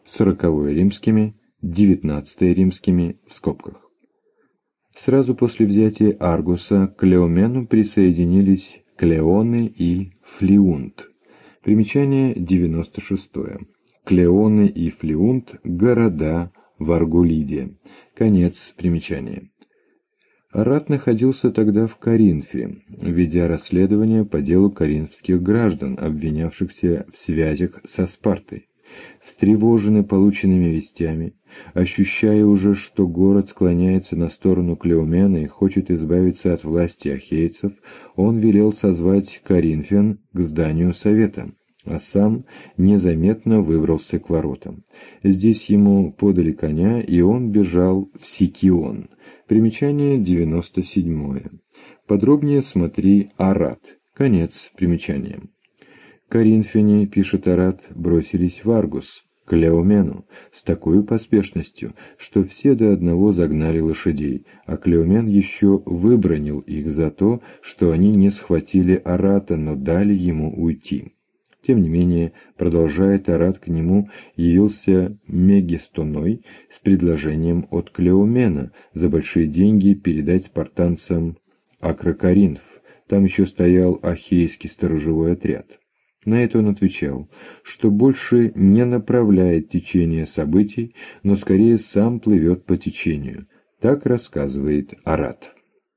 40 римскими, 19 римскими в скобках. Сразу после взятия Аргуса к Клеомену присоединились Клеоны и Флиунт. Примечание 96. Клеоны и Флиунт – города в Аргулиде. Конец примечания. Арат находился тогда в Коринфе, ведя расследование по делу коринфских граждан, обвинявшихся в связях со Спартой. Встревоженный полученными вестями, ощущая уже, что город склоняется на сторону Клеомена и хочет избавиться от власти ахейцев, он велел созвать коринфян к зданию совета, а сам незаметно выбрался к воротам. Здесь ему подали коня, и он бежал в Сикион. Примечание 97. Подробнее смотри Арат. Конец примечания. Коринфяне, пишет Арат, бросились в Аргус, к Клеомену, с такой поспешностью, что все до одного загнали лошадей, а Клеомен еще выбранил их за то, что они не схватили Арата, но дали ему уйти. Тем не менее, продолжает Арат, к нему явился Мегистоной с предложением от Клеомена за большие деньги передать спартанцам Акрокоринф. Там еще стоял ахейский сторожевой отряд. На это он отвечал, что больше не направляет течение событий, но скорее сам плывет по течению. Так рассказывает Арат.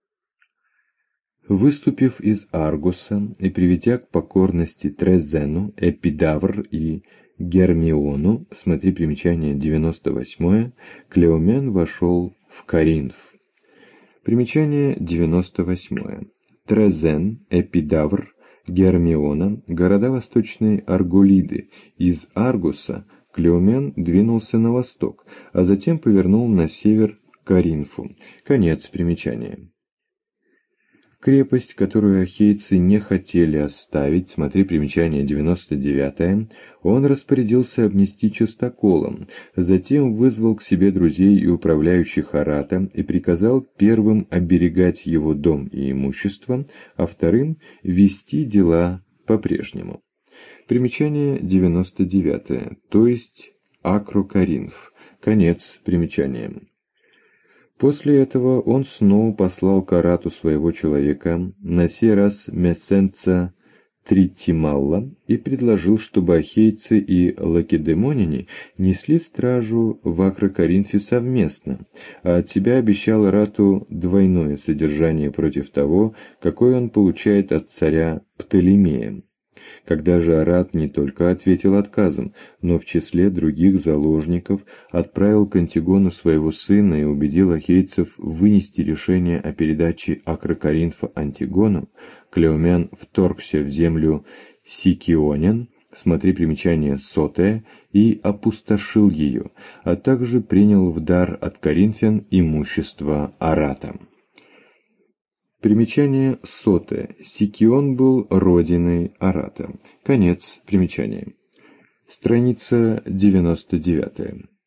Выступив из Аргуса и приведя к покорности Трезену, Эпидавр и Гермиону, смотри примечание 98, Клеомен вошел в Коринф. Примечание 98. Трезен, Эпидавр, Гермиона, города восточной Аргулиды. Из Аргуса Клеомен двинулся на восток, а затем повернул на север к Коринфу. Конец примечания. Крепость, которую ахейцы не хотели оставить, смотри примечание 99, он распорядился обнести частоколом, затем вызвал к себе друзей и управляющих Арата и приказал первым оберегать его дом и имущество, а вторым вести дела по-прежнему. Примечание 99, то есть Акрокоринф. Конец примечания. После этого он снова послал к Арату своего человека, на сей раз Мессенца Тритималла, и предложил, чтобы ахейцы и лакедемоняне несли стражу в Акрокоринфе совместно, а от себя обещал Арату двойное содержание против того, какое он получает от царя Птолемея. Когда же Арат не только ответил отказом, но в числе других заложников отправил к Антигону своего сына и убедил ахейцев вынести решение о передаче Акрокоринфа Антигону, Клеомен вторгся в землю Сикионян, смотри примечание 100, и опустошил ее, а также принял в дар от коринфян имущество Арата. Примечание 100. Сикион был родиной Арата. Конец примечания. Страница 99.